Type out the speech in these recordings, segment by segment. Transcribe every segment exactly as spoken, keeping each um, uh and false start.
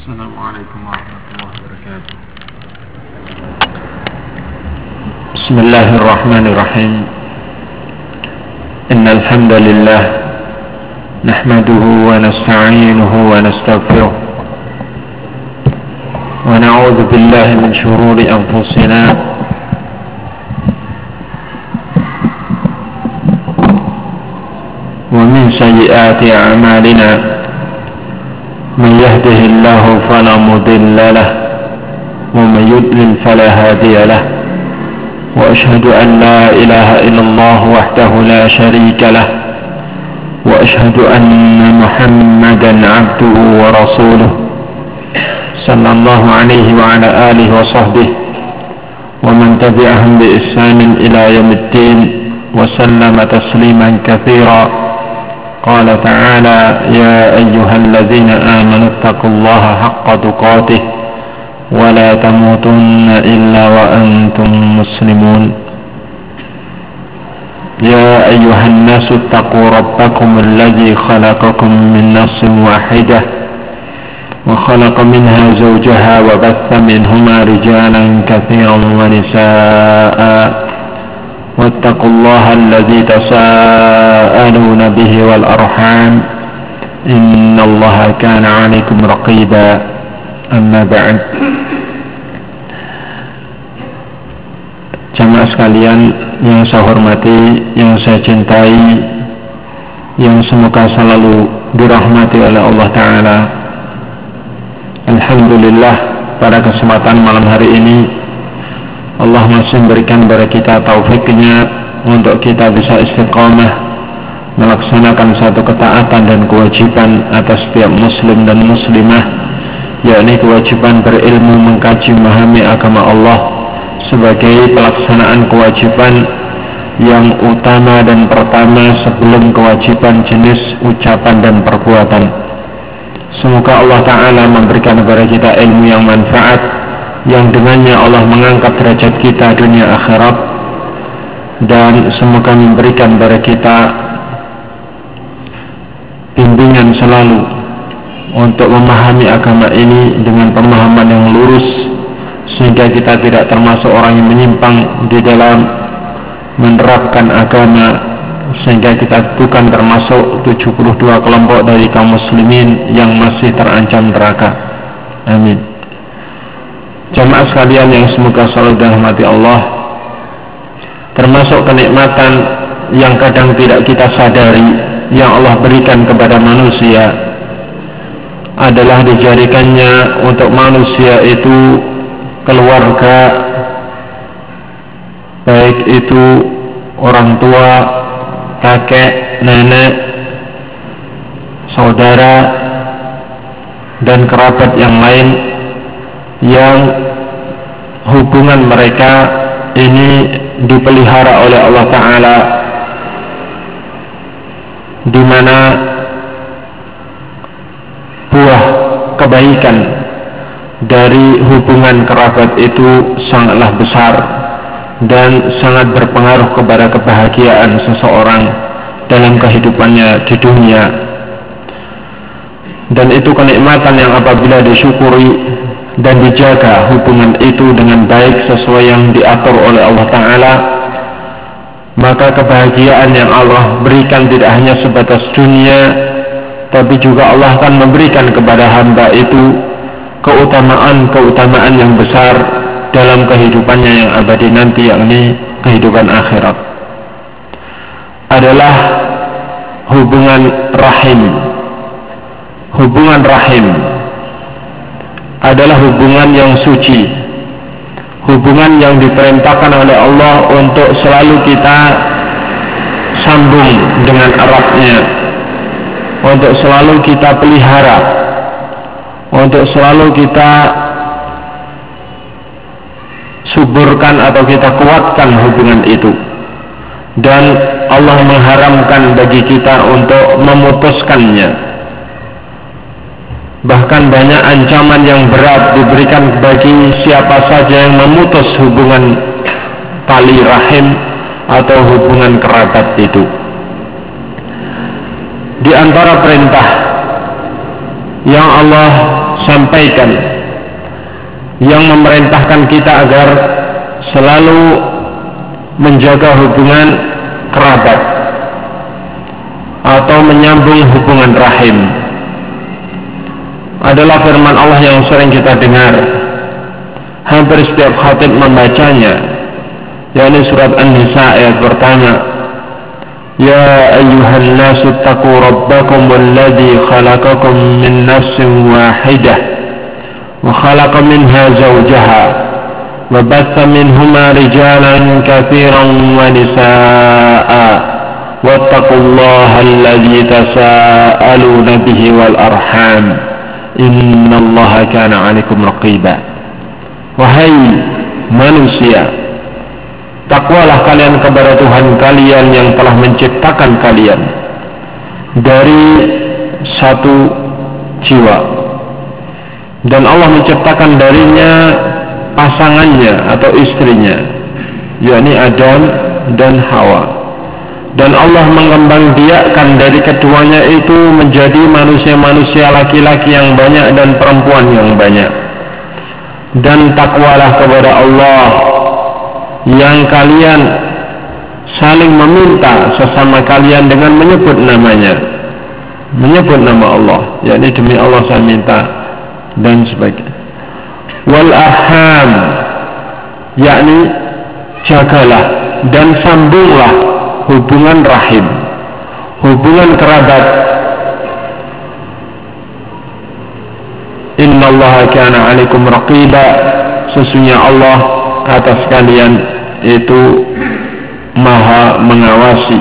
Assalamualaikum warahmatullahi wabarakatuh. Bismillahirrahmanirrahim. Innal hamdalillah nahmaduhu wa nasta'inuhu wa nastaghfiruh wa na'udzu billahi min shururi anfusina wa min sayyiati a'malina. من يهده الله فلا مضل له ومن يضلل فلا هادي له وأشهد أن لا إله إلا الله وحده لا شريك له وأشهد أن محمدا عبده ورسوله صلى الله عليه وعلى آله وصحبه ومن تبعهم بإحسان إلى يوم الدين وسلم تسليما كثيرا. قال تعالى يا أيها الذين آمنوا اتقوا الله حق تقاته ولا تموتن إلا وأنتم مسلمون. يا أيها الناس اتقوا ربكم الذي خلقكم من نفس واحدة وخلق منها زوجها وبث منهما رجالا كثيرا ونساء واتقوا الله الذي تساءلون به والأرحام إن الله كان عليكم رقيبا. أما بعد. Jamaah sekalian yang saya hormati, yang saya cintai, yang semoga selalu dirahmati oleh Allah Ta'ala. Alhamdulillah, pada kesempatan malam hari ini Allah masih memberikan kepada kita taufiknya untuk kita bisa istiqamah melaksanakan satu ketaatan dan kewajiban atas setiap muslim dan muslimah, yakni kewajiban berilmu, mengkaji, memahami agama Allah sebagai pelaksanaan kewajiban yang utama dan pertama sebelum kewajiban jenis ucapan dan perbuatan. Semoga Allah Ta'ala memberikan kepada kita ilmu yang manfaat, yang dengannya Allah mengangkat derajat kita dunia akhirat, dan semoga memberikan kepada kita bimbingan selalu untuk memahami agama ini dengan pemahaman yang lurus, sehingga kita tidak termasuk orang yang menyimpang di dalam menerapkan agama, sehingga kita bukan termasuk tujuh puluh dua kelompok dari kaum muslimin yang masih terancam neraka. Amin. Jamaah sekalian yang semoga selalu dirahmati Allah, termasuk kenikmatan yang kadang tidak kita sadari yang Allah berikan kepada manusia adalah dijadikannya untuk manusia itu keluarga, baik itu orang tua, kakek, nenek, saudara, dan kerabat yang lain, yang hubungan mereka ini dipelihara oleh Allah Ta'ala, di mana buah kebaikan dari hubungan kerabat itu sangatlah besar dan sangat berpengaruh kepada kebahagiaan seseorang dalam kehidupannya di dunia. Dan itu kenikmatan yang apabila disyukuri dan dijaga hubungan itu dengan baik sesuai yang diatur oleh Allah Ta'ala, maka kebahagiaan yang Allah berikan tidak hanya sebatas dunia, tapi juga Allah akan memberikan kepada hamba itu keutamaan-keutamaan yang besar dalam kehidupannya yang abadi nanti, yakni kehidupan akhirat. Adalah hubungan rahim. Hubungan rahim adalah hubungan yang suci, hubungan yang diperintahkan oleh Allah untuk selalu kita sambung dengan eratnya, untuk selalu kita pelihara, untuk selalu kita suburkan atau kita kuatkan hubungan itu. Dan Allah mengharamkan bagi kita untuk memutuskannya. Bahkan banyak ancaman yang berat diberikan bagi siapa saja yang memutus hubungan tali rahim atau hubungan kerabat itu. Di antara perintah yang Allah sampaikan, yang memerintahkan kita agar selalu menjaga hubungan kerabat atau menyambung hubungan rahim, adalah firman Allah yang sering kita dengar, hampir setiap khatib membacanya, yakni surat An-Nisa ayat pertama, Ya ayyuhan nasu taqu rabbakum alladhi khalaqakum min nafsin wahidah wa khalaqa minha zawjaha wa batha minhuma rijalan katsiran wa nisaa'a wattaqullaha alladhi tasaaluna bihi wal arham innallaha kana 'alaikum raqiba. Wahai manusia, takwalah kalian kepada Tuhan kalian yang telah menciptakan kalian dari satu jiwa, dan Allah menciptakan darinya pasangannya atau istrinya, yakni Adam dan Hawa. Dan Allah mengembangbiakkan dari keduanya itu menjadi manusia-manusia laki-laki yang banyak dan perempuan yang banyak. Dan takwalah kepada Allah yang kalian saling meminta sesama kalian dengan menyebut namanya, menyebut nama Allah, yakni demi Allah saya minta dan sebagainya. Wal arham, yakni jagalah dan sambunglah hubungan rahim, hubungan kerabat. Innallaha kana 'alaikum raqiba, sesungguhnya Allah atas kalian itu maha mengawasi.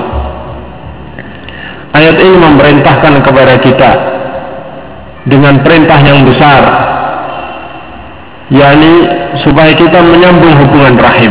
Ayat ini memerintahkan kepada kita dengan perintah yang besar, yakni supaya kita menyambung hubungan rahim.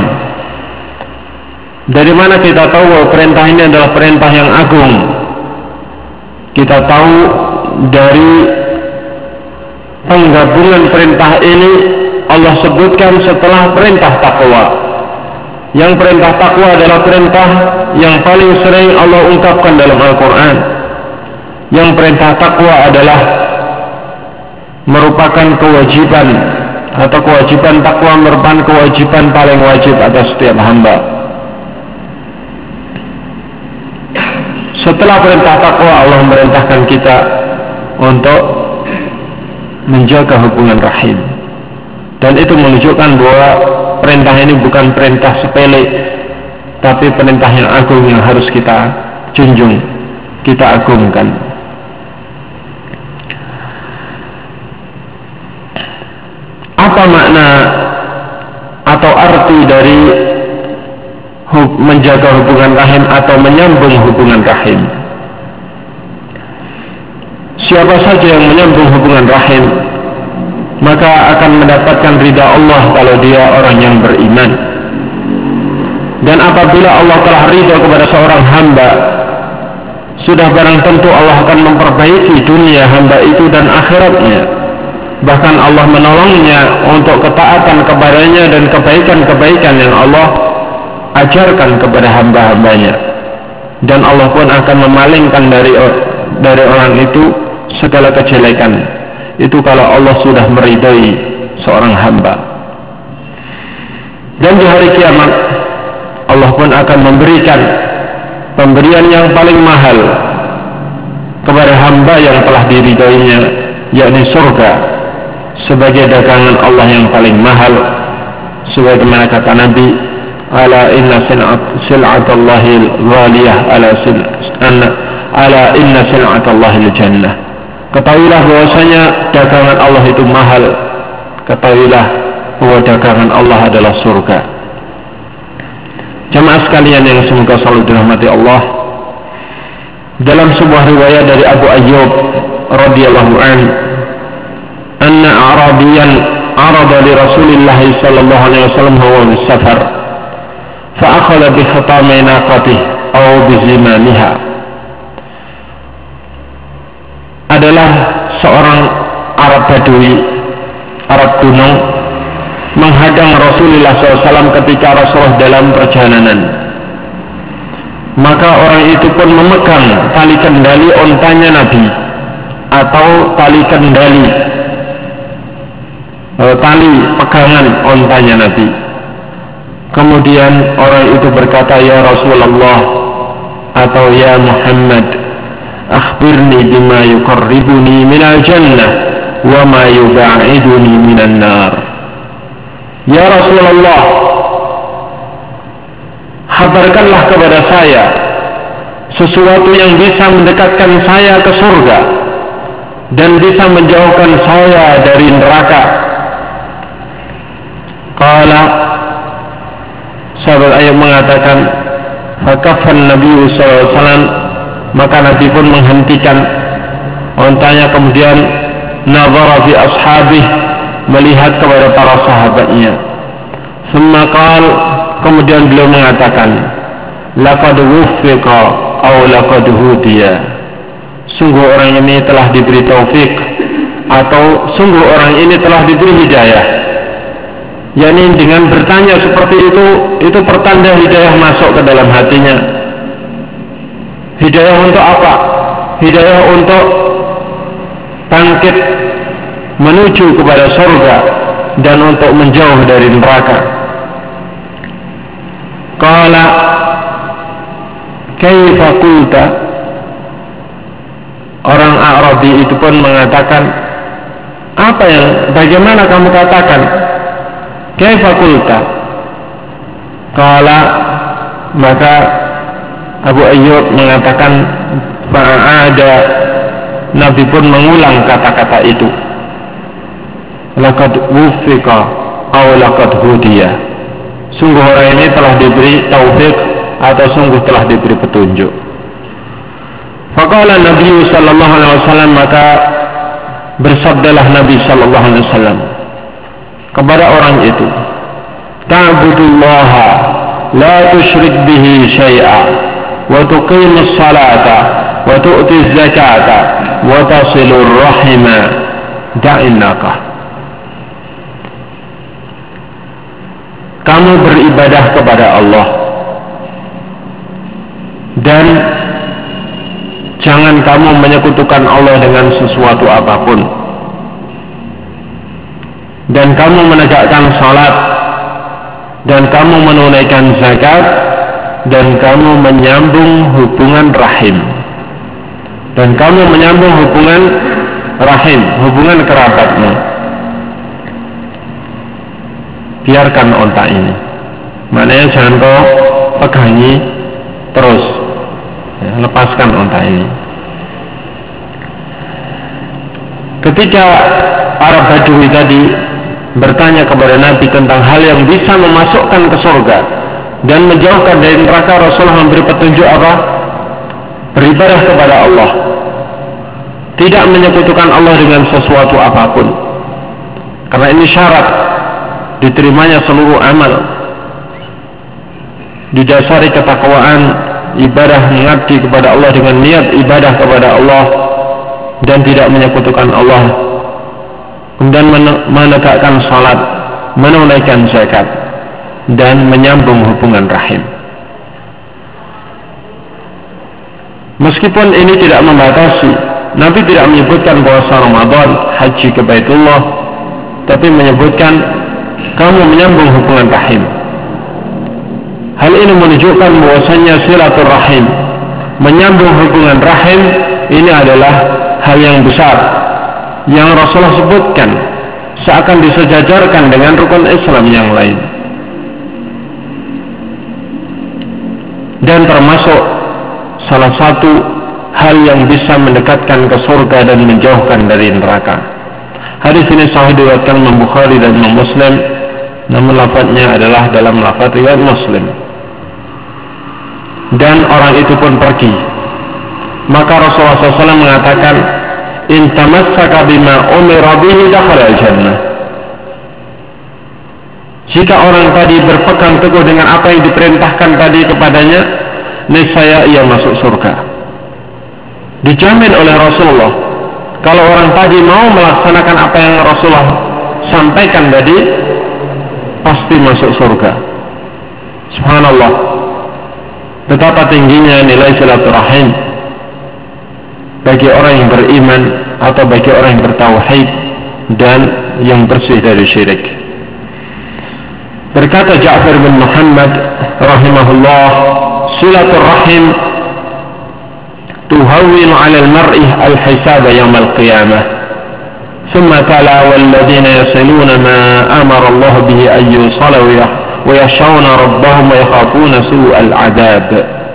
Dari mana kita tahu bahwa perintah ini adalah perintah yang agung? Kita tahu dari penggabungan perintah ini Allah sebutkan setelah perintah takwa. Yang perintah takwa adalah perintah yang paling sering Allah ungkapkan dalam Al-Quran. Yang perintah takwa adalah merupakan kewajiban, atau kewajiban takwa merupakan kewajiban paling wajib atas setiap hamba. Setelah perintah takwa, Allah memerintahkan kita untuk menjaga hubungan rahim. Dan itu menunjukkan bahwa perintah ini bukan perintah sepele, tapi perintah yang agung yang harus kita junjung, kita agungkan. Apa makna atau arti dari menjaga hubungan rahim atau menyambung hubungan rahim? Siapa saja yang menyambung hubungan rahim, maka akan mendapatkan ridha Allah kalau dia orang yang beriman. Dan apabila Allah telah ridha kepada seorang hamba, sudah barang tentu Allah akan memperbaiki dunia hamba itu dan akhiratnya. Bahkan Allah menolongnya untuk ketaatan kepadanya dan kebaikan-kebaikan yang Allah ajarkan kepada hamba-hambanya. Dan Allah pun akan memalingkan dari dari orang itu segala kejelekan. Itu kalau Allah sudah meridai seorang hamba. Dan di hari kiamat Allah pun akan memberikan pemberian yang paling mahal kepada hamba yang telah diridainya, yakni surga, sebagai dagangan Allah yang paling mahal. Sebagaimana kata Nabi, ala inna sil'atallahil ghaliyah ala sil'ana ala inna sil'atallahil jannah. Ketahuilah bahwasanya dagangan Allah itu mahal. Ketahuilah bahwa dagangan Allah adalah surga. Jemaah sekalian yang semoga selalu dirahmati Allah, dalam sebuah riwayat dari Abu Ayyub radhiyallahu anhu, anna Arabiyan arada li Rasulillah sallallahu alaihi wasallam huwa fi safar fa akhadha bi khatami naqatihi aw bi zimamiha. Adalah seorang Arab Badui, Arab gunung, menghadang Rasulullah shallallahu alaihi wasallam ketika Rasulullah dalam perjalanan. Maka orang itu pun memegang tali kendali ontanya Nabi atau tali kendali, e, tali pegangan ontanya Nabi. Kemudian orang itu berkata, ya Rasulullah atau ya Muhammad, akhbirni bima yuqarribuni minal jannah wa ma yuba'iduni minan nar. Ya Rasulullah, kabarkanlah kepada saya sesuatu yang bisa mendekatkan saya ke surga dan bisa menjauhkan saya dari neraka. Qala, sahabat Ayyub mengatakan, fakafan Nabi sallallahu alaihi wasallam, maka Nabi pun menghentikan ontanya, kemudian nazara fi ashabih, melihat kepada para sahabatnya. Summa qal, kemudian beliau mengatakan, laqad wuffiqa aw laqad hudiya, sungguh orang ini telah diberi taufik atau sungguh orang ini telah diberi hidayah. yakni dengan bertanya seperti itu, itu pertanda hidayah masuk ke dalam hatinya. Hidayah untuk apa? Hidayah untuk bangkit menuju kepada surga dan untuk menjauh dari neraka. Qala kaifa qulta, orang Arabi itu pun mengatakan, apa yang, bagaimana kamu katakan? Kaifa qulta? Qala, maka Abu Ayyub mengatakan, fa'ada, Nabi pun mengulang kata-kata itu, laqad wuffiqa aw laqad hudiya, sungguh orang ini telah diberi taufik atau sungguh telah diberi petunjuk. Faqala Nabi sallallahu alaihi wasallam, maka bersabdalah Nabi sallallahu alaihi wasallam kepada orang itu, ta'budullaha la tusyrik bihi syai'a wa tuqimus salata wa tu'tiz zakata wa tasilur rahima da'innaka. Kamu beribadah kepada Allah dan jangan kamu menyekutukan Allah dengan sesuatu apapun, dan kamu menegakkan salat, dan kamu menunaikan zakat, dan kamu menyambung hubungan rahim, dan kamu menyambung hubungan rahim, hubungan kerabatmu. Biarkan onta ini, maknanya jangan kau pegangi terus, ya, lepaskan onta ini. Ketika para Badui tadi bertanya kepada Nabi tentang hal yang bisa memasukkan ke surga dan menjauhkan dari neraka, Rasulullah memberi petunjuk apa? Beribadah kepada Allah, tidak menyekutukan Allah dengan sesuatu apapun, karena ini syarat diterimanya seluruh amal, didasari ketakwaan, ibadah mengabdi kepada Allah dengan niat ibadah kepada Allah dan tidak menyekutukan Allah, kemudian menegakkan salat, menunaikan zakat, dan menyambung hubungan rahim. Meskipun ini tidak membatasi, Nabi tidak menyebutkan puasa Ramadan, haji ke Baitullah, tapi menyebutkan kamu menyambung hubungan rahim. Hal ini menunjukkan bahwasanya silaturahim, menyambung hubungan rahim, ini adalah hal yang besar yang Rasulullah sebutkan seakan disejajarkan dengan rukun Islam yang lain, dan termasuk salah satu hal yang bisa mendekatkan ke surga dan menjauhkan dari neraka. Hadis ini sahih diriwayatkan Imam Bukhari dan Imam Muslim, namun lafadznya adalah dalam lafadz riwayat Muslim. Dan orang itu pun pergi. Maka Rasulullah shallallahu alaihi wasallam mengatakan, in tamassaka bima umira bihi dakhala al-jannah. Jika orang tadi berpegang teguh dengan apa yang diperintahkan tadi kepadanya, niscaya ia masuk surga. Dijamin oleh Rasulullah. Kalau orang tadi mau melaksanakan apa yang Rasulullah sampaikan tadi, pasti masuk surga. Subhanallah, betapa tingginya nilai silaturahim bagi orang yang beriman atau bagi orang yang bertauhid dan yang bersih dari syirik. Berkata Ja'far bin Muhammad rahimahullah, silaturrahim tuhawwinu 'ala al-mar'i al-hisaba yawm al-qiyamah. Thumma tala walladhina yasiluna ma amara Allah bihi an yusala wa yakhshawna rabbahum wa yakhafuna su'al 'adab.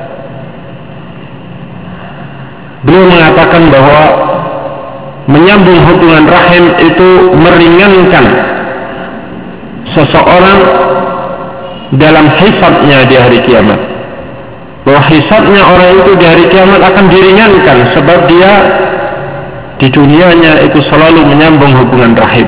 Beliau mengatakan bahwa menyambung hubungan rahim itu meringankan seseorang dalam hisabnya di hari kiamat. Bahwa hisabnya orang itu di hari kiamat akan diringankan sebab dia di dunianya itu selalu menyambung hubungan rahim.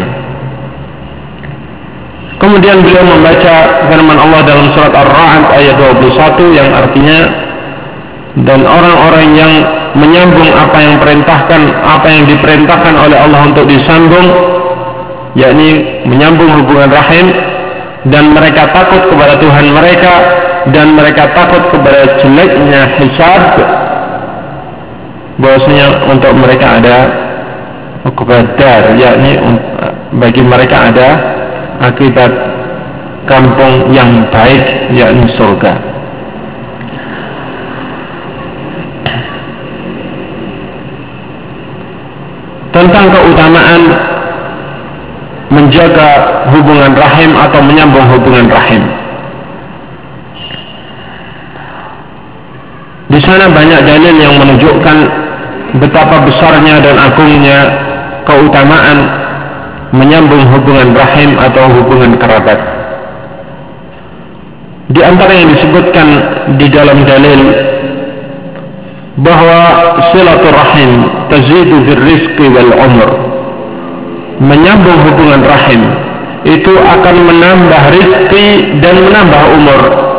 Kemudian beliau membaca firman Allah dalam surat Ar-Ra'd ayat dua puluh satu yang artinya, dan orang-orang yang menyambung apa yang perintahkan, apa yang diperintahkan oleh Allah untuk disambung, yakni menyambung hubungan rahim, dan mereka takut kepada Tuhan mereka, dan mereka takut kepada jeleknya hisab, bahwasanya untuk mereka ada qadar, yakni bagi mereka ada akibat kampung yang baik, yakni surga. Tentang keutamaan menjaga hubungan rahim atau menyambung hubungan rahim, di sana banyak dalil yang menunjukkan betapa besarnya dan agungnya keutamaan menyambung hubungan rahim atau hubungan kerabat. Di antara yang disebutkan di dalam dalil bahwa silaturahim tazidu fil rizqi wal umr, menyambung hubungan rahim itu akan menambah rizki dan menambah umur,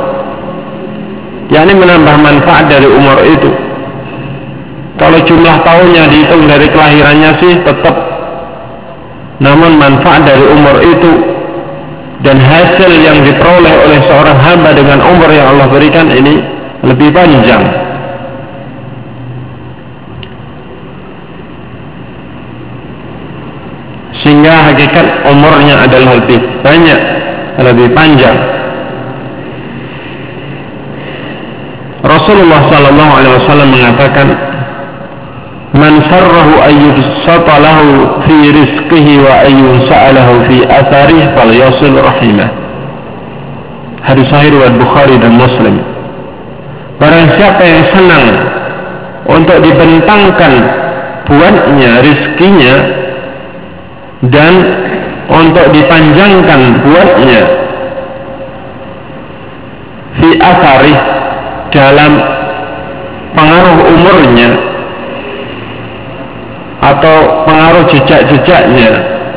yakni menambah manfaat dari umur itu. Kalau jumlah tahunnya dihitung dari kelahirannya sih tetap, namun manfaat dari umur itu dan hasil yang diperoleh oleh seorang hamba dengan umur yang Allah berikan ini lebih panjang. Sehingga hakikat umurnya adalah lebih banyak, lebih panjang. Rasulullah sallallahu alaihi wasallam mengatakan, man sarrahu ayyubsata lahu fi rizqihi wa ayyunsa'alahu fi atharihi falyasil rahimah. Hadis sahih riwayat Bukhari dan Muslim. Barang siapa yang senang untuk dibentangkan buatnya rizkinya dan untuk dipanjangkan buatnya fi athari, dalam pengaruh umurnya atau pengaruh jejak-jejaknya,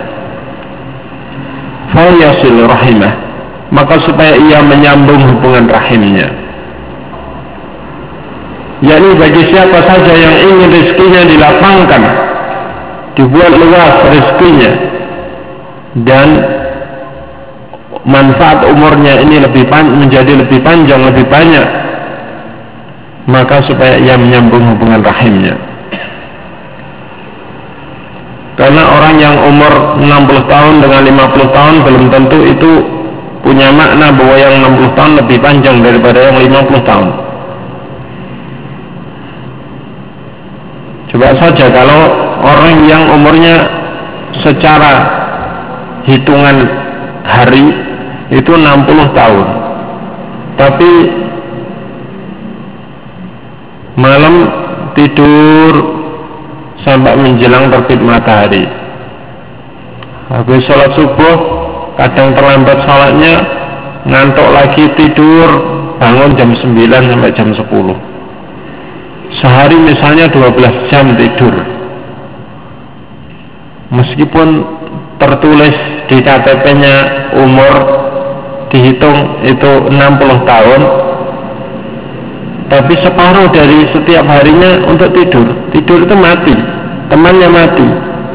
falyasil rahimah, maka supaya ia menyambung hubungan rahimnya. yakni bagi siapa saja yang ingin rezekinya dilapangkan, dibuat luas rezekinya, dan manfaat umurnya ini lebih pan- menjadi lebih panjang, lebih banyak, maka supaya ia menyambung hubungan rahimnya. Karena orang yang umur enam puluh tahun dengan lima puluh tahun belum tentu itu punya makna bahwa yang enam puluh tahun lebih panjang daripada yang lima puluh tahun. Coba saja kalau orang yang umurnya secara hitungan hari itu enam puluh tahun, tapi malam tidur sampai menjelang terbit matahari, habis sholat subuh kadang terlambat sholatnya, ngantuk lagi tidur, bangun jam sembilan sampai jam sepuluh, sehari misalnya dua belas jam tidur, meskipun tertulis di K T P-nya umur dihitung itu enam puluh tahun, tapi separuh dari setiap harinya untuk tidur. Tidur itu mati, temannya mati.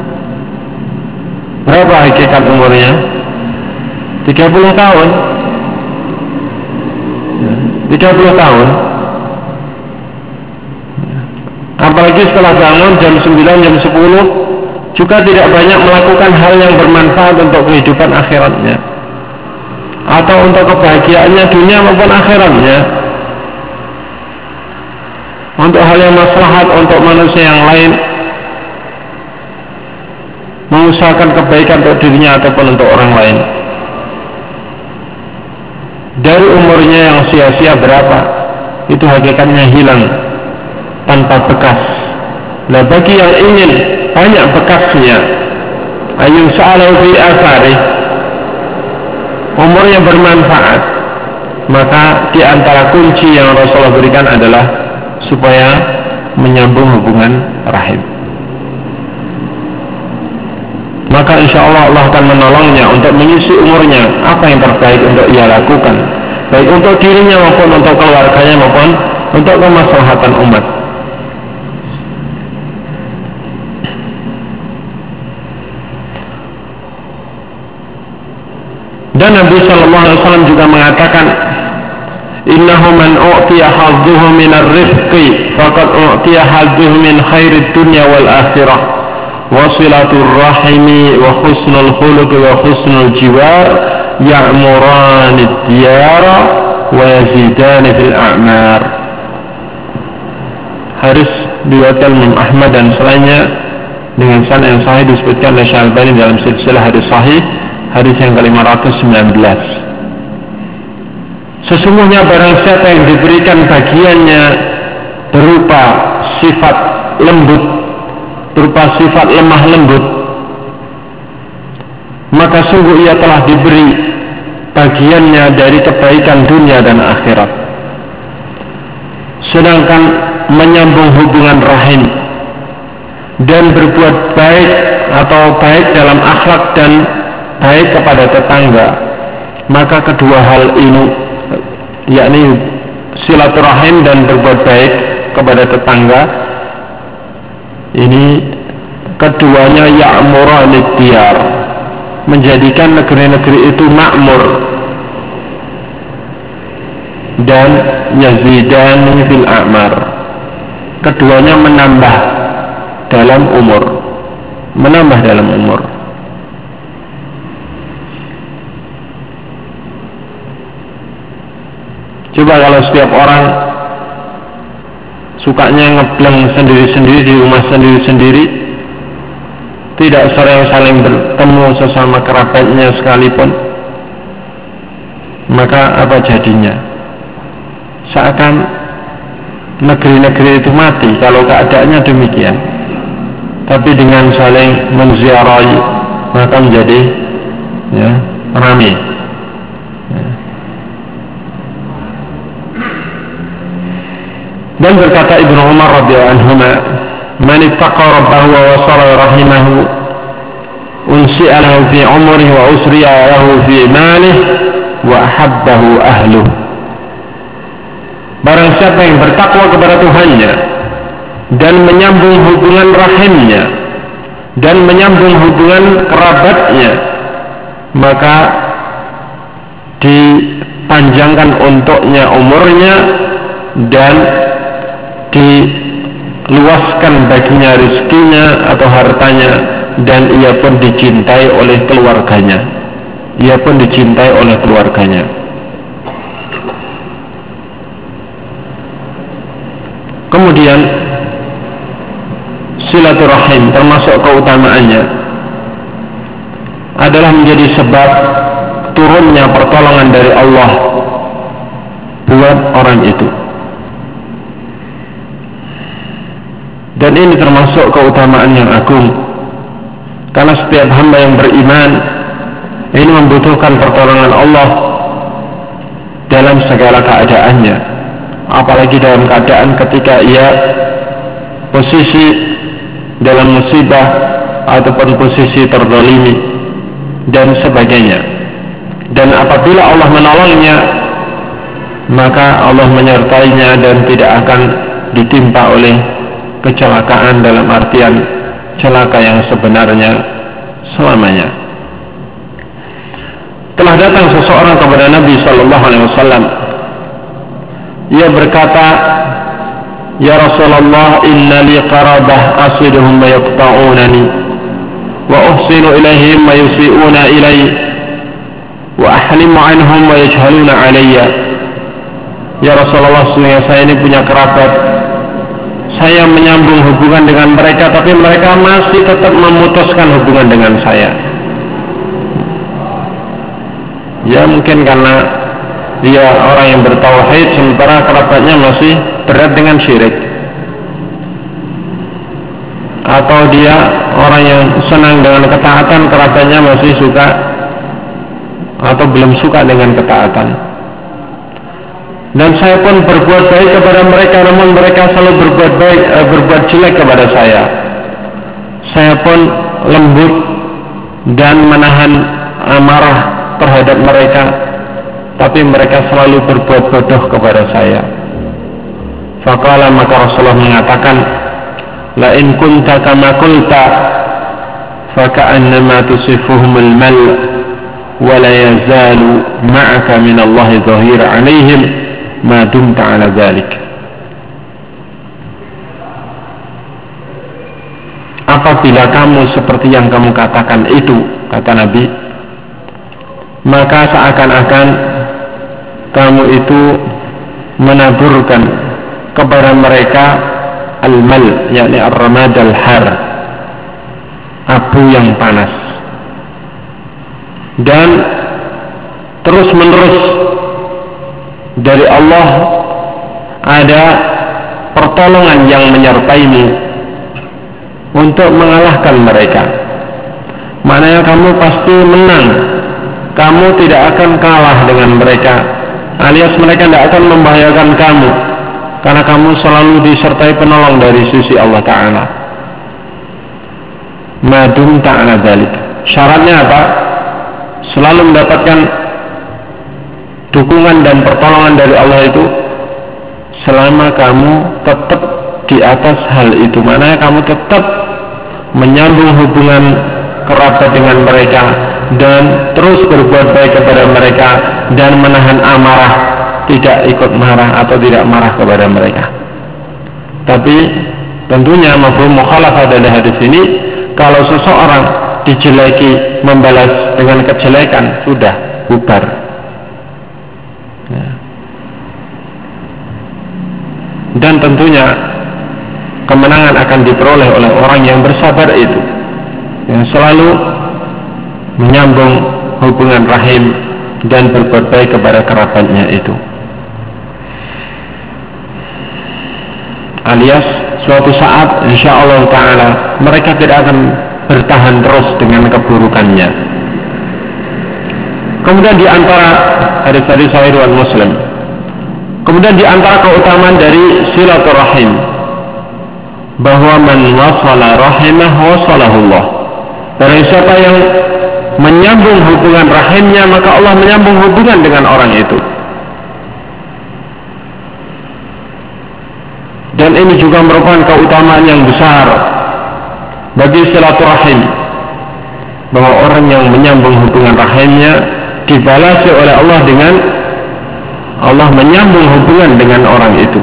Berapa hakikat umurnya? tiga puluh tahun. tiga puluh tahun. Apalagi setelah bangun jam sembilan, jam sepuluh juga tidak banyak melakukan hal yang bermanfaat untuk kehidupan akhiratnya atau untuk kebahagiaannya dunia maupun akhiratnya, untuk hal yang maslahat untuk manusia yang lain, mengusahakan kebaikan untuk dirinya ataupun untuk orang lain. Dari umurnya yang sia-sia berapa, itu hakikatnya hilang tanpa bekas. Nah, bagi yang ingin banyak bekasnya, ayun sa'alau fi asari, umurnya bermanfaat, maka di antara kunci yang Rasulullah berikan adalah supaya menyambung hubungan rahim. Maka insya Allah Allah akan menolongnya untuk mengisi umurnya apa yang terbaik untuk ia lakukan, baik untuk dirinya maupun untuk keluarganya maupun untuk kemaslahatan umat. Dan Nabi Shallallahu Alaihi Wasallam juga mengatakan, innahu man u'tiya hadzuhu minar rizqi faqad u'tiya hadzuhu min khairid dunya wal akhirah, wasilatul rahimi wa husnul khuluq wa husnul jiwar ya'muranid diyara wa yazidani fil a'mar. Hadis diriwayatkan Imam Ahmad dan selainnya dengan sanad yang sahih, disebutkan oleh Syekh Albani dalam silsilah hadis sahih, hadis yang ke lima ratus sembilan belas. Sesungguhnya barang siapa yang diberikan bagiannya berupa sifat lembut, berupa sifat lemah lembut, maka sungguh ia telah diberi bagiannya dari kebaikan dunia dan akhirat. Sedangkan menyambung hubungan rahim dan berbuat baik atau baik dalam akhlak dan baik kepada tetangga, maka kedua hal ini, yakni silaturahim dan berbuat baik kepada tetangga, ini keduanya ya'muranid diyar, menjadikan negeri-negeri itu makmur, dan yazidani fil a'mar, keduanya menambah dalam umur, menambah dalam umur. Coba kalau setiap orang sukanya ngebleng sendiri-sendiri di rumah sendiri-sendiri, tidak sering saling bertemu sesama kerabatnya sekalipun, maka apa jadinya? Seakan negeri-negeri itu mati kalau keadaannya demikian. Tapi dengan saling menziarahi, maka menjadi ya, ramai. Dan berkata Ibnu Umar radhiyallahu anhuma, man ittaqa rabbahu wa wasala rahimahu unsi'a lahu fi umrihi wa usriya lahu fi malihi wa ahabbahu ahluh. Barang siapa yang bertakwa kepada Tuhannya dan menyambung hubungan rahimnya dan menyambung hubungan kerabatnya, maka dipanjangkan untuknya umurnya dan diluaskan baginya rezekinya atau hartanya, dan ia pun dicintai oleh keluarganya. Ia pun dicintai oleh keluarganya. Kemudian silaturahim termasuk keutamaannya adalah menjadi sebab turunnya pertolongan dari Allah buat orang itu. Dan ini termasuk keutamaan yang agung, karena setiap hamba yang beriman ini membutuhkan pertolongan Allah dalam segala keadaannya, apalagi dalam keadaan ketika ia posisi dalam musibah ataupun posisi terzalimi dan sebagainya. Dan apabila Allah menolongnya, maka Allah menyertainya dan tidak akan ditimpa oleh kecelakaan dalam artian celaka yang sebenarnya selamanya. Telah datang seseorang kepada Nabi Sallallahu Alaihi Wasallam. Ia berkata, Ya Rasulullah, inna li qarabah asiduhum yaqta'unani wa uhsinu ilaihim wa yusi'una ilai wa ahlimu anhum wa yajhaluna alayya. Ya Rasulullah, sesungguhnya saya ini punya kerabat, saya menyambung hubungan dengan mereka, tapi mereka masih tetap memutuskan hubungan dengan saya. Ya mungkin karena dia orang yang bertauhid, sementara kerabatnya masih berat dengan syirik, atau dia orang yang senang dengan ketaatan, kerabatnya masih suka atau belum suka dengan ketaatan. Dan saya pun berbuat baik kepada mereka, namun mereka selalu berbuat baik, eh, berbuat jelek kepada saya. Saya pun lembut dan menahan amarah terhadap mereka, tapi mereka selalu berbuat bodoh kepada saya. Faqala, maka Rasulullah mengatakan, la in kunta kama qulta fa ka'annama tusifuhumul mal wa la yazalu ma'aka min Allah dhahir 'alaihim ma dumta 'ala dzalik. Apabila kamu seperti yang kamu katakan itu, kata Nabi, maka seakan-akan kamu itu menaburkan kepada mereka al-mal, yakni ar-ramad al-har, abu yang panas, dan terus menerus dari Allah ada pertolongan yang menyertaimu untuk mengalahkan mereka. Maknanya kamu pasti menang, kamu tidak akan kalah dengan mereka, alias mereka tidak akan membahayakan kamu, karena kamu selalu disertai penolong dari sisi Allah Ta'ala. Madum ta'ala dzalik. Syaratnya apa? Selalu mendapatkan dukungan dan pertolongan dari Allah itu selama kamu tetap di atas hal itu. Mana kamu tetap menyambung hubungan kerabat dengan mereka dan terus berbuat baik kepada mereka dan menahan amarah, tidak ikut marah atau tidak marah kepada mereka. Tapi tentunya mafhum mukhalafah dari hadis ini, kalau seseorang dijeleki membalas dengan kejelekan, sudah bubar. Ya. Dan tentunya kemenangan akan diperoleh oleh orang yang bersabar itu, yang selalu menyambung hubungan rahim dan berbuat baik kepada kerabatnya itu. Alias suatu saat insyaallah ta'ala mereka tidak akan bertahan terus dengan keburukannya. Kemudian di antara hadis-hadis sahih riwayat Muslim, kemudian di antara keutamaan dari silaturahim, bahwa man wasala rahimah wasalahullah. Barang siapa yang menyambung hubungan rahimnya, maka Allah menyambung hubungan dengan orang itu. Dan ini juga merupakan keutamaan yang besar bagi silaturahim, bahwa orang yang menyambung hubungan rahimnya dibalasi oleh Allah dengan Allah menyambung hubungan dengan orang itu.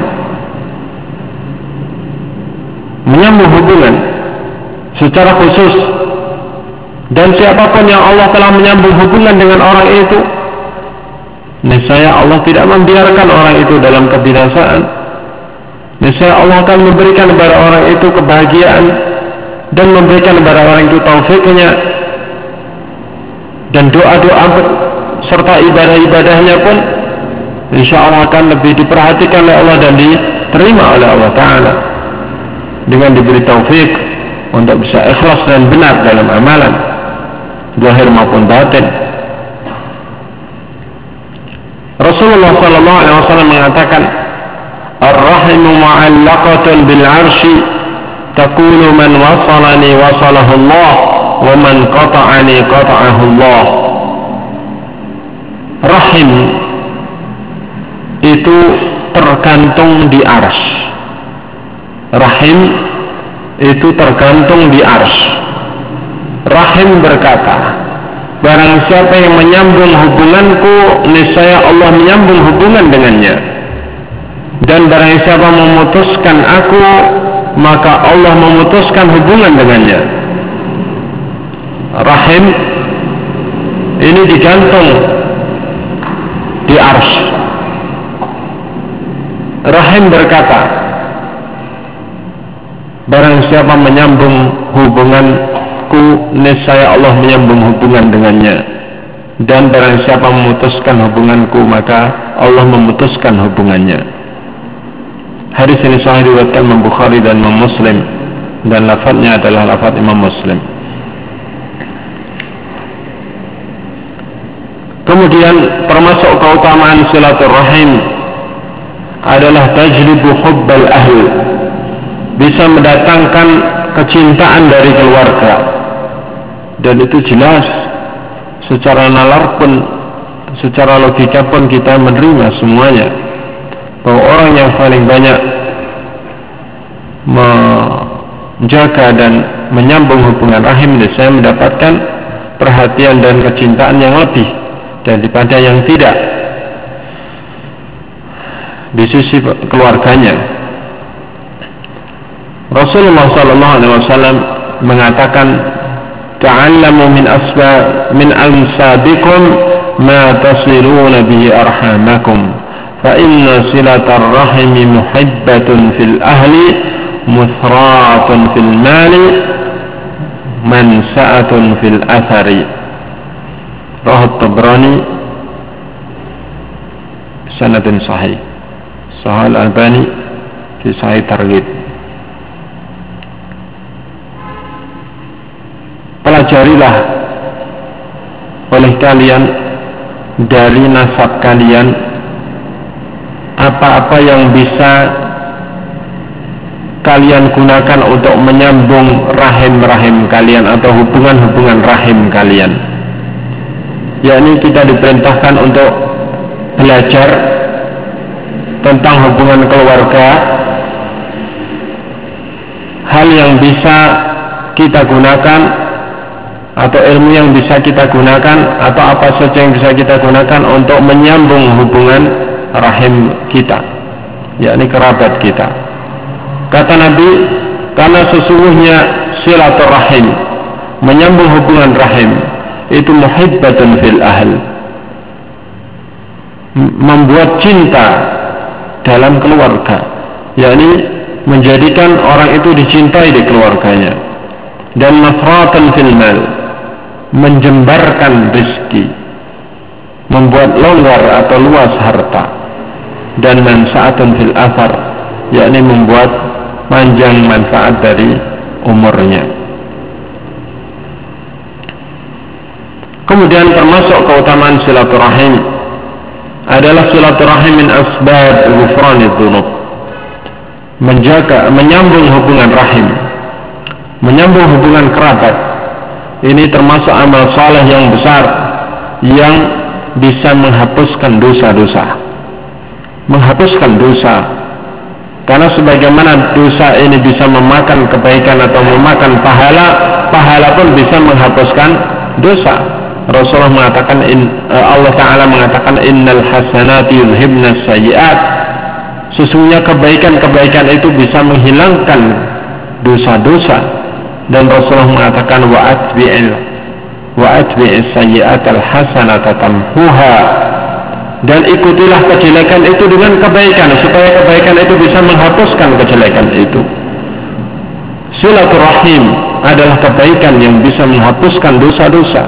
Menyambung hubungan secara khusus, dan siapapun yang Allah telah menyambung hubungan dengan orang itu, niscaya Allah tidak membiarkan orang itu dalam kebinasaan. Niscaya Allah akan memberikan kepada orang itu kebahagiaan dan memberikan kepada orang itu taufiknya, dan doa-doa serta ibadah-ibadahnya pun insya Allah akan lebih diperhatikan oleh Allah dan diterima oleh Allah Ta'ala, dengan diberi taufik untuk bisa ikhlas dan benar dalam amalan zahir maupun batin. Rasulullah sallallahu alaihi wasallam mengatakan, ar-rahimu mu'allaqatun bil 'arsy taqulu man wasalani wasalahu Allah wa man qata'ani qata'ahu Allah. Rahim itu tergantung di arsy. Rahim itu tergantung di arsy. Rahim berkata, barang siapa yang menyambung hubunganku, niscaya Allah menyambung hubungan dengannya. Dan barang siapa memutuskan aku, maka Allah memutuskan hubungan dengannya. rahim ini digantung di arsy. Rahim berkata, barang siapa menyambung hubunganku, niscaya Allah menyambung hubungan dengannya, dan barang siapa memutuskan hubunganku, maka Allah memutuskan hubungannya. Hadis ini sahih diriwayatkan Imam Bukhari dan Imam Muslim, dan lafadznya adalah lafadz Imam Muslim. Kemudian termasuk keutamaan silaturahim adalah tajlibu hubbal ahl, bisa mendatangkan kecintaan dari keluarga. Dan itu jelas secara nalar pun, secara logika pun kita menerima semuanya, bahwa orang yang paling banyak menjaga dan menyambung hubungan rahim saya mendapatkan perhatian dan kecintaan yang lebih daripada yang tidak di sisi keluarganya. Rasulullah sallallahu alaihi wasallam mengatakan, ta'allamu min asba min amsabikum ma tasiluna bihi arhamakum, fa inna silatar rahimi muhibbatun fil ahli muthratun fil mali mansa'atun fil athari. Rawahu Tabrani sanadun sahih. Sahih Al-Albani fi Sahih Targhib. Pelajarilah oleh kalian dari nasab kalian apa-apa yang bisa kalian gunakan untuk menyambung rahim-rahim kalian atau hubungan-hubungan rahim kalian. Yakni kita diperintahkan untuk belajar tentang hubungan keluarga, hal yang bisa kita gunakan atau ilmu yang bisa kita gunakan atau apa saja yang bisa kita gunakan untuk menyambung hubungan rahim kita, yakni kerabat kita. Kata Nabi, karena sesungguhnya silaturahim, menyambung hubungan rahim, itu muhibbatun fil ahl, membuat cinta dalam keluarga, yakni menjadikan orang itu dicintai di keluarganya. Dan mafratan fil mal, menjembarkan rezeki, membuat longgar atau luas harta. Dan manfaatun fil athar, yakni membuat panjang manfaat dari umurnya. Kemudian termasuk keutamaan silaturahim adalah silaturahim min asbab ghufranidz dzunub, menjaga, menyambung hubungan rahim, menyambung hubungan kerabat. Ini termasuk amal saleh yang besar yang bisa menghapuskan dosa-dosa, menghapuskan dosa. Karena sebagaimana dosa ini bisa memakan kebaikan atau memakan pahala, pahala pun bisa menghapuskan dosa. Rasulullah mengatakan, in, Allah Ta'ala mengatakan, innal hasanati yudhibnas sayyi'at, sesungguhnya kebaikan-kebaikan itu bisa menghilangkan dosa-dosa. Dan Rasulullah mengatakan, wa atbi'il wa atbi'is sayyi'at al-hasanata tamhuha, dan ikutilah kejelekan itu dengan kebaikan, supaya kebaikan itu bisa menghapuskan kejelekan itu. Silaturahim adalah kebaikan yang bisa menghapuskan dosa-dosa,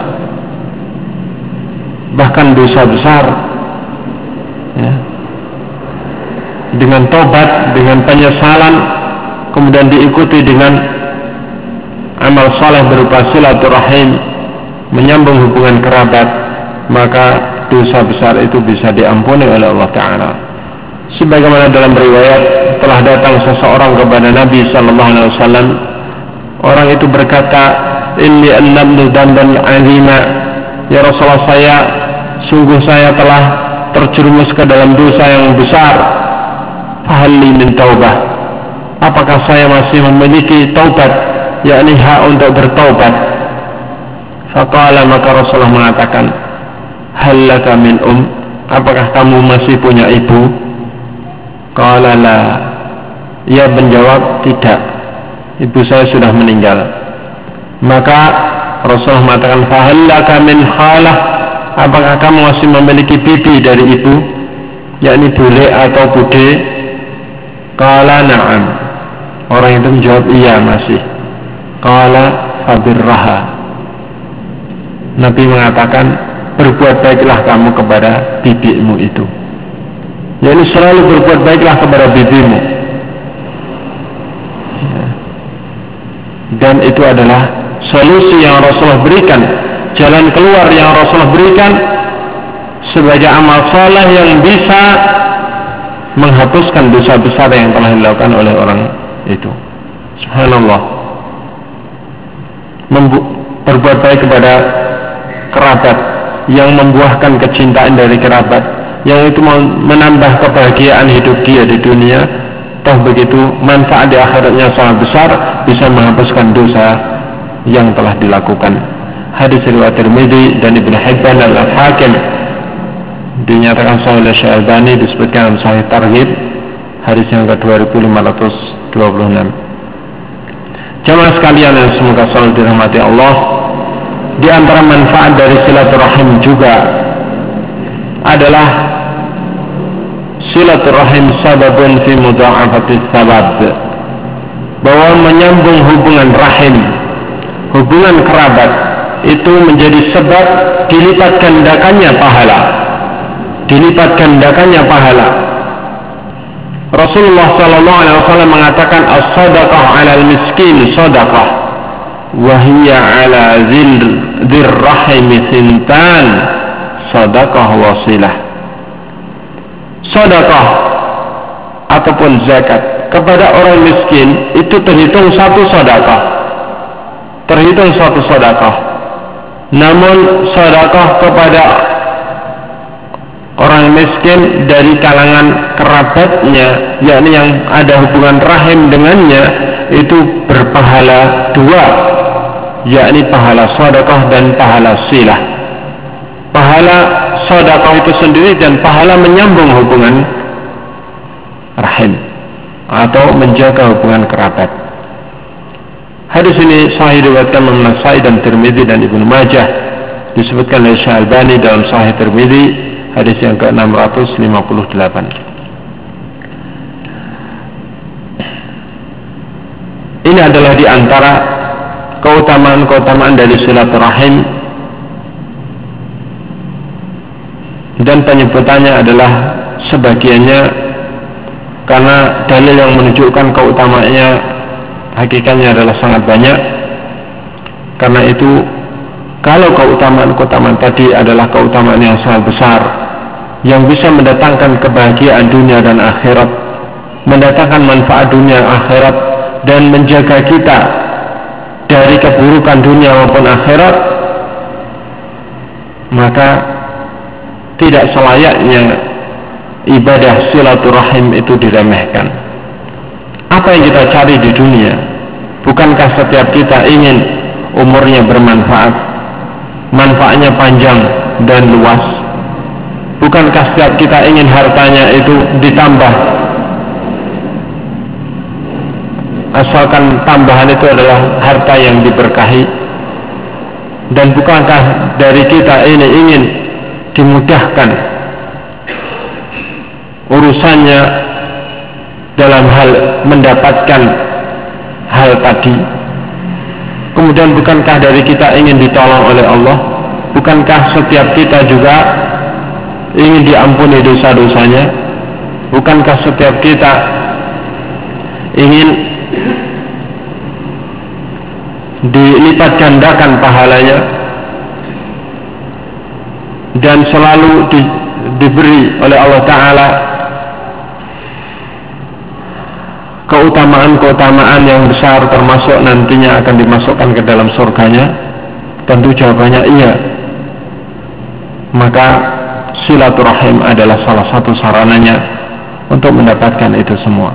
bahkan dosa besar, ya. Dengan tobat, dengan penyesalan, kemudian diikuti dengan amal saleh berupa silaturahim, menyambung hubungan kerabat, maka dosa besar itu bisa diampuni oleh Allah Ta'ala. Sebagaimana dalam riwayat telah datang seseorang kepada Nabi Sallallahu Alaihi Wasallam, orang itu berkata, inni annabnu damban azima, ya Rasulullah, saya sungguh saya telah terjerumus ke dalam dosa yang besar. Fahalli min taubah, apakah saya masih memiliki taubat, yakni hak untuk bertaubat? Faqala, maka Rasulullah mengatakan, hallaka min um, apakah kamu masih punya ibu? Qala la, ia menjawab, tidak, ibu saya sudah meninggal. Maka Rasulullah mengatakan, fahallaka min khalah, apakah kamu masih memiliki bibi dari ibu, yakni bule atau bude? Qala na'am, orang itu menjawab iya masih. Qala fabirraha, Nabi mengatakan, berbuat baiklah kamu kepada bibimu itu, yakni selalu berbuat baiklah kepada bibimu. Dan itu adalah solusi yang Rasulullah berikan, jalan keluar yang Rasulullah berikan sebagai amal saleh yang bisa menghapuskan dosa besar yang telah dilakukan oleh orang itu. Subhanallah. Membu- berbuat baik kepada kerabat yang membuahkan kecintaan dari kerabat, yang itu menambah kebahagiaan hidup dia di dunia, toh begitu manfaat di akhiratnya sangat besar, bisa menghapuskan dosa yang telah dilakukan. Hadis riwayat Tirmidzi dan Ibnu Hibban dan Al-Hakim, dinyatakan sahih oleh Syekh Albani, disebutkan dalam Sahih Targhib, hadis yang ke dua ribu lima ratus dua puluh enam. Jamaah sekalian yang semoga selalu dirahmati Allah, di antara manfaat dari silaturahim juga adalah silaturahim sababun fi mudha'afati sabab, bahwa menyambung hubungan rahim, hubungan kerabat itu menjadi sebab dilipat gandakannya pahala, dilipat gandakannya pahala. Rasulullah sallallahu alaihi wasallam mengatakan, as-sadaqah 'alal miskin sadaqah wa hiya 'ala dzir rahim sintan sadaqah wasilah. Sedekah ataupun zakat kepada orang miskin itu terhitung satu sedekah, terhitung satu sedekah. Namun sedekah kepada orang miskin dari kalangan kerabatnya, yakni yang ada hubungan rahim dengannya, itu berpahala dua, yakni pahala sedekah dan pahala silah. Pahala sedekah itu sendiri dan pahala menyambung hubungan rahim atau menjaga hubungan kerabat. Hadis ini sahih diriwayatkan Imam Nasai dan Tirmidzi dan Ibnu Majah, disebutkan oleh Syekh Albani dalam Sahih Tirmidzi, hadis yang ke enam ratus lima puluh delapan. Ini adalah di antara keutamaan-keutamaan dari silaturahim, dan penyebutannya adalah sebagiannya karena dalil yang menunjukkan keutamaannya hakikatnya adalah sangat banyak. Karena itu kalau keutamaan-keutamaan tadi adalah keutamaan yang sangat besar, yang bisa mendatangkan kebahagiaan dunia dan akhirat, mendatangkan manfaat dunia akhirat, dan menjaga kita dari keburukan dunia maupun akhirat, maka tidak selayaknya ibadah silaturahim itu diremehkan. Apa yang kita cari di dunia? Bukankah setiap kita ingin umurnya bermanfaat, manfaatnya panjang dan luas? Bukankah setiap kita ingin hartanya itu ditambah, asalkan tambahan itu adalah harta yang diberkahi? Dan bukankah dari kita ini ingin dimudahkan urusannya dalam hal mendapatkan hal tadi? Kemudian bukankah dari kita ingin ditolong oleh Allah? Bukankah setiap kita juga ingin diampuni dosa-dosanya? Bukankah setiap kita ingin dilipat gandakan pahalanya dan selalu di, diberi oleh Allah Ta'ala keutamaan-keutamaan yang besar, termasuk nantinya akan dimasukkan ke dalam surganya? Tentu jawabannya iya. Maka silaturahim adalah salah satu sarananya untuk mendapatkan itu semua.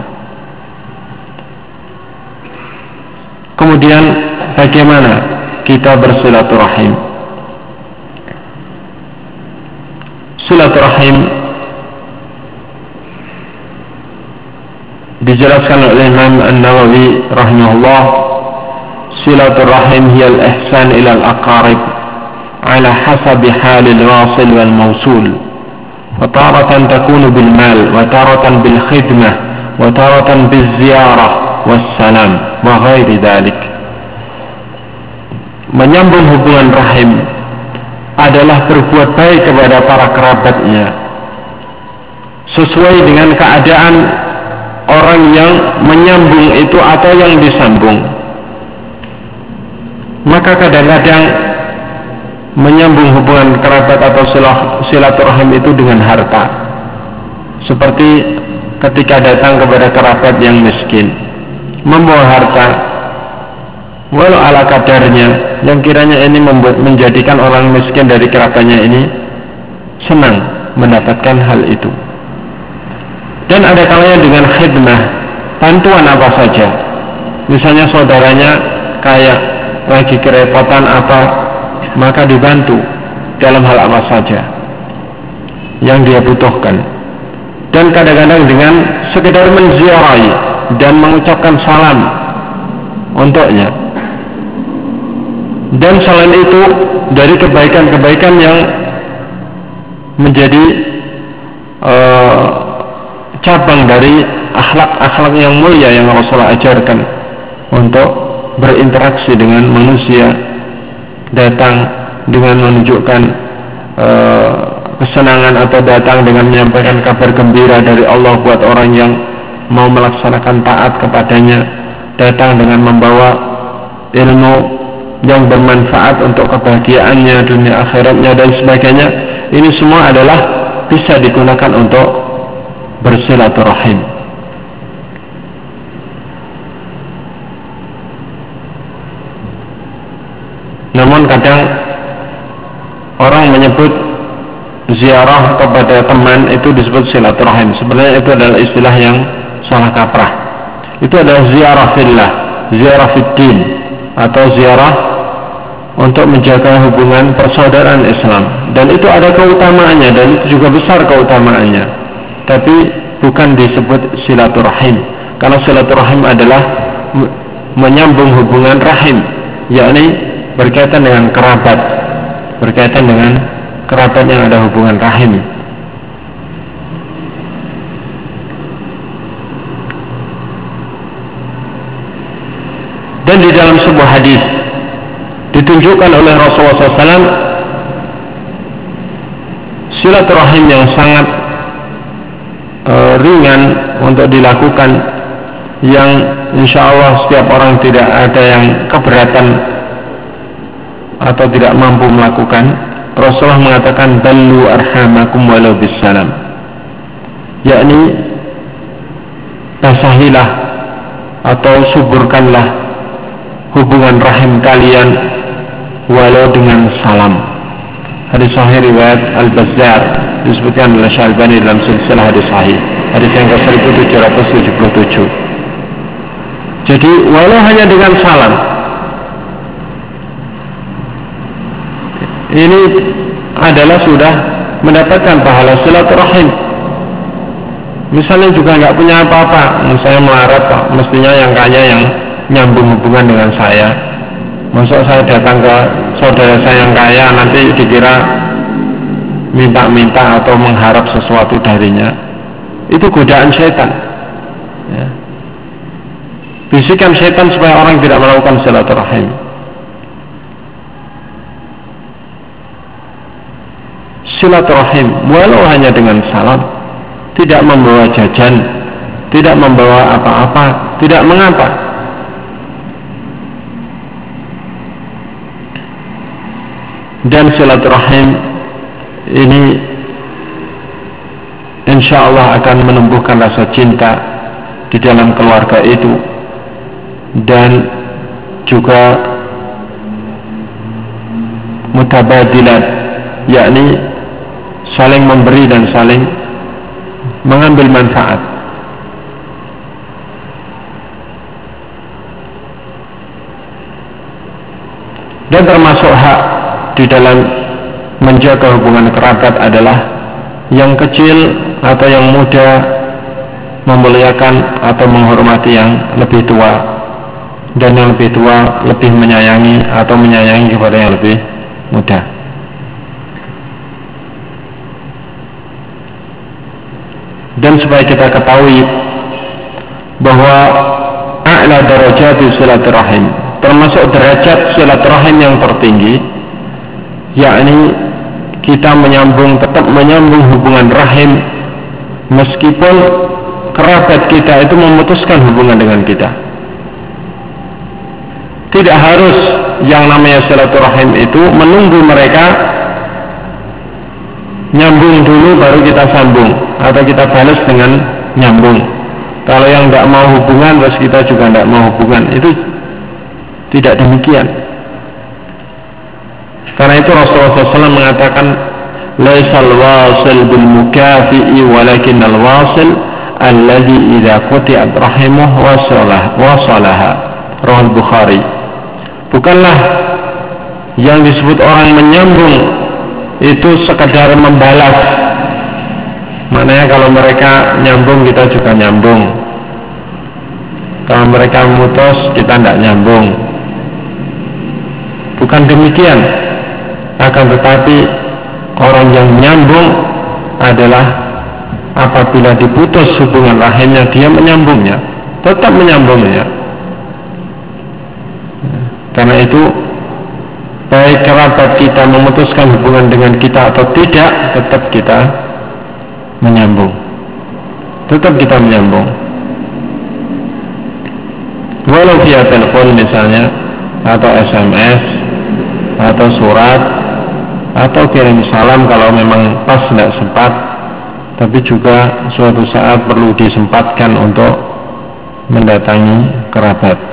Kemudian bagaimana kita bersilaturahim? Silaturahim dijelaskan oleh Imam An-Nawawi rahimahullah silaturahim hiya al-ihsan ila al-aqarib ala hasabi halil wasil wal mawsul, wa taratan takunu bil mal, wa taratan bil khidmah, wa taratan bil ziyarah wassalam wa ghairi dhalik. Menyambung hubungan rahim adalah berbuat baik kepada para kerabatnya sesuai dengan keadaan orang yang menyambung itu atau yang disambung. Maka kadang-kadang menyambung hubungan kerabat atau silaturahim itu dengan harta, seperti ketika datang kepada kerabat yang miskin, membawa harta walau ala kadarnya, yang kiranya ini membuat, menjadikan orang miskin dari kerabatnya ini senang mendapatkan hal itu. Dan ada kalanya dengan khidmah, bantuan apa saja. Misalnya saudaranya kayak lagi kerepotan apa, maka dibantu dalam hal apa saja yang dia butuhkan. Dan kadang-kadang dengan sekedar menziarahi dan mengucapkan salam untuknya. Dan selain itu dari kebaikan-kebaikan yang menjadi uh, cabang dari akhlak-akhlak yang mulia yang Rasulullah ajarkan untuk berinteraksi dengan manusia, datang dengan menunjukkan uh, kesenangan atau datang dengan menyampaikan kabar gembira dari Allah buat orang yang mau melaksanakan taat kepadanya, datang dengan membawa ilmu yang bermanfaat untuk kebahagiaannya dunia akhiratnya dan sebagainya. Ini semua adalah bisa digunakan untuk bersilaturahim. Namun kadang orang menyebut ziarah kepada teman itu disebut silaturahim. Sebenarnya itu adalah istilah yang salah kaprah. Itu adalah ziarah fillah, ziarah fiddin, atau ziarah untuk menjaga hubungan persaudaraan Islam. Dan itu ada keutamaannya, dan itu juga besar keutamaannya. Tapi bukan disebut silaturahim, karena silaturahim adalah menyambung hubungan rahim, yakni berkaitan dengan kerabat, berkaitan dengan kerabat yang ada hubungan rahim. Dan di dalam sebuah hadis ditunjukkan oleh Rasulullah shallallahu alaihi wasallam silaturahim yang sangat e, ringan untuk dilakukan, yang insya Allah setiap orang tidak ada yang keberatan atau tidak mampu melakukan. Rasulullah mengatakan ballu arhamakum walau bisalam, yakni basahilah atau suburkanlah hubungan rahim kalian walau dengan salam. Hadis sahih riwayat Al-Bazzar, disebutkan oleh Syalbani dalam silsilah hadis sahih, hadis yang ke seribu tujuh ratus tujuh puluh tujuh. Jadi walau hanya dengan salam, ini adalah sudah mendapatkan pahala silaturahim. Misalnya juga nggak punya apa-apa, misalnya melarat, mestinya yang kaya yang nyambung hubungan dengan saya. Maksud saya datang ke saudara saya yang kaya, nanti dikira minta-minta atau mengharap sesuatu darinya. Itu godaan setan, ya. Bisikan setan supaya orang tidak melakukan silaturahim. Silaturahim walau hanya dengan salam, tidak membawa jajan, tidak membawa apa-apa, tidak mengapa. Dan silaturahim ini insya Allah akan menumbuhkan rasa cinta di dalam keluarga itu, dan juga mutabadilat, yakni saling memberi dan saling mengambil manfaat. Dan termasuk hak di dalam menjaga hubungan kerabat adalah yang kecil atau yang muda memuliakan atau menghormati yang lebih tua, dan yang lebih tua lebih menyayangi atau menyayangi kepada yang lebih muda. Dan supaya kita ketahui bahwa a'la darajati silaturahim, termasuk derajat silaturahim yang tertinggi, yakni kita menyambung, tetap menyambung hubungan rahim meskipun kerabat kita itu memutuskan hubungan dengan kita. Tidak harus yang namanya silaturahim itu menunggu mereka nyambung dulu baru kita sambung, atau kita balas dengan nyambung. Kalau yang tidak mau hubungan terus kita juga tidak mau hubungan, itu tidak demikian. Karena itu Rasulullah shallallahu alaihi wasallam mengatakan, laisal wasil bil mukafi'i walakin al wasil alladhi idza quti'at rahimuh wasalah wasalaha. Rawal Bukhari. Bukanlah yang disebut orang menyambung itu sekadar membalas. Maknanya kalau mereka nyambung kita juga nyambung, kalau mereka memutus kita tidak nyambung. Bukan demikian. Akan tetapi orang yang nyambung adalah apabila diputus hubungan rahimnya dia menyambungnya, tetap menyambungnya. Karena itu baik kerabat kita memutuskan hubungan dengan kita atau tidak, tetap kita menyambung, tetap kita menyambung. Walau via telepon misalnya, atau S M S, atau surat, atau kirim salam kalau memang pas tidak sempat, tapi juga suatu saat perlu disempatkan untuk mendatangi kerabat.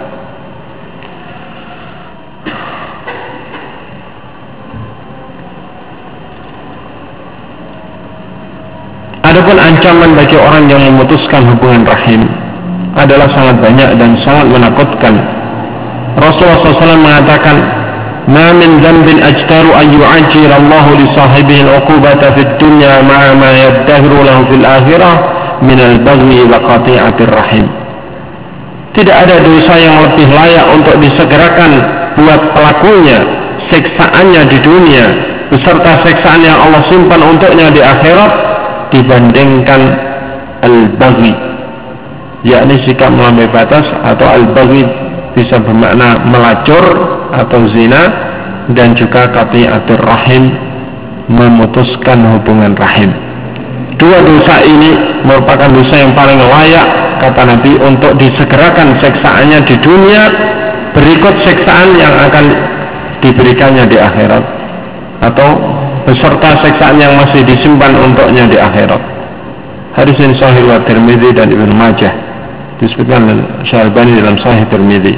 Adapun ancaman bagi orang yang memutuskan hubungan rahim adalah sangat banyak dan sangat menakutkan. Rasulullah shallallahu alaihi wasallam mengatakan, "Ma min dzambin ajtaru an yu'ajjira Allahu li sahibihi al-'uqubata fid dunya ma'a ma yaddahiru lahu fil akhirah min al-baghyi wa qati'atir rahim." Tidak ada dosa yang lebih layak untuk disegerakan buat pelakunya siksaannya di dunia beserta siksaan yang Allah simpan untuknya di akhirat dibandingkan al-baghi, yakni sikap melampaui batas, atau al-baghi bisa bermakna melacur atau zina, dan juga qati'atur rahim, memutuskan hubungan rahim. Dua dosa ini merupakan dosa yang paling layak, kata Nabi, untuk disegerakan siksaannya di dunia berikut siksaan yang akan diberikannya di akhirat, atau beserta siksaan yang masih disimpan untuknya di akhirat. Hadis ini sahih riwayat Tirmidzi dan Ibnu Majah, disebutkan oleh Syalbani dalam Sahih Tirmidzi.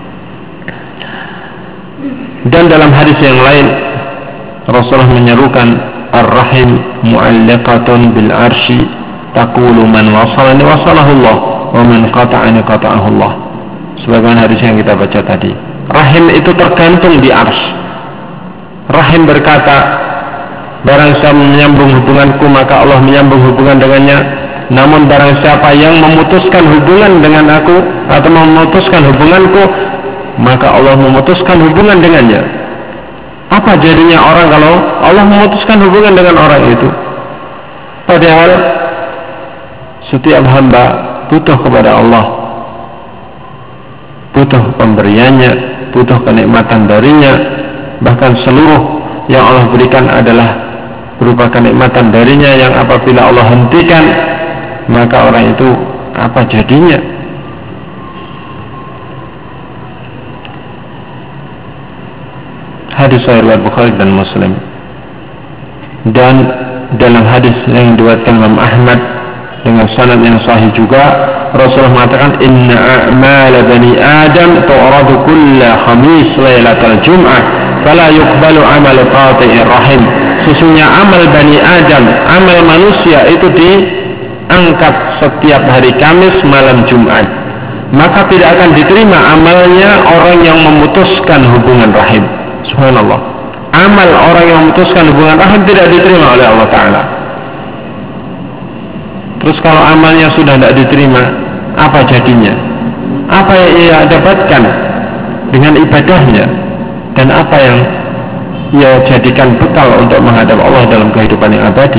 Dan dalam hadis yang lain Rasulullah menyerukan, ar-rahim mu'allaqatun bil arsy taqulu man wasalani wasalahullah wa man qata'ani qata'ahullah. Sebagaimana hadis yang kita baca tadi, rahim itu tergantung di arsy. Rahim berkata, barang siapa menyambung hubunganku maka Allah menyambung hubungan dengannya, namun barang siapa yang memutuskan hubungan dengan aku atau memutuskan hubunganku maka Allah memutuskan hubungan dengannya. Apa jadinya orang kalau Allah memutuskan hubungan dengan orang itu? Padahal setiap hamba butuh kepada Allah, butuh pemberiannya, butuh kenikmatan darinya. Bahkan seluruh yang Allah berikan adalah berupa kenikmatan darinya, yang apabila Allah hentikan maka orang itu apa jadinya? Hadis sahih riwayat Bukhari dan Muslim. Dan dalam hadis yang diriwayatkan Imam Ahmad dengan sanad yang sahih juga, Rasulullah mengatakan, inna a'mal bani Adam tu'radu kulla khamis lailatal jum'ah fala yuqbalu amal qati'ir rahim. Sesungguhnya amal Bani Adam, amal manusia itu diangkat setiap hari Kamis malam Jumat, maka tidak akan diterima amalnya orang yang memutuskan hubungan rahim. Subhanallah, amal orang yang memutuskan hubungan rahim tidak diterima oleh Allah Ta'ala. Terus kalau amalnya sudah tidak diterima, apa jadinya? apa yang ia dapatkan dengan ibadahnya dan apa yang ia jadikan bekal untuk menghadap Allah dalam kehidupan yang abadi.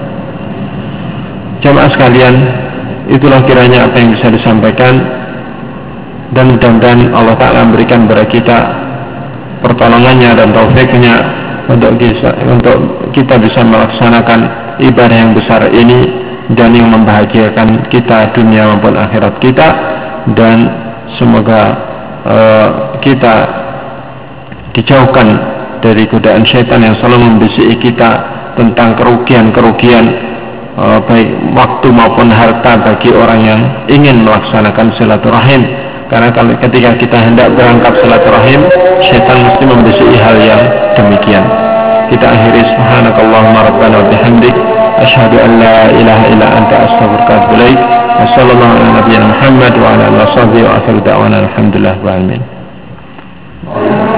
Jamaah sekalian, itulah kiranya apa yang bisa disampaikan, dan mudah-mudahan Allah Ta'ala memberikan kepada kita pertolongannya dan taufiknya untuk kita, untuk kita bisa melaksanakan ibadah yang besar ini dan yang membahagiakan kita dunia maupun akhirat kita. Dan semoga uh, kita dijauhkan dari godaan syaitan yang selalu membisiki kita tentang kerugian-kerugian uh, baik waktu maupun harta bagi orang yang ingin melaksanakan silaturahim. Karena kalau ketika kita hendak berangkat silaturahim, syaitan mesti membisiki hal yang demikian. Kita akhiri subhanakallahumma rabbana wa bihamdik asyhadu an la ilaha illa anta astaghfiruka wa atubu ilaik. Wassallallahu ala nabiyyina Muhammad wa ala alihi wa sahbihi wa akhiru da'wana alhamdulillah wa alamin.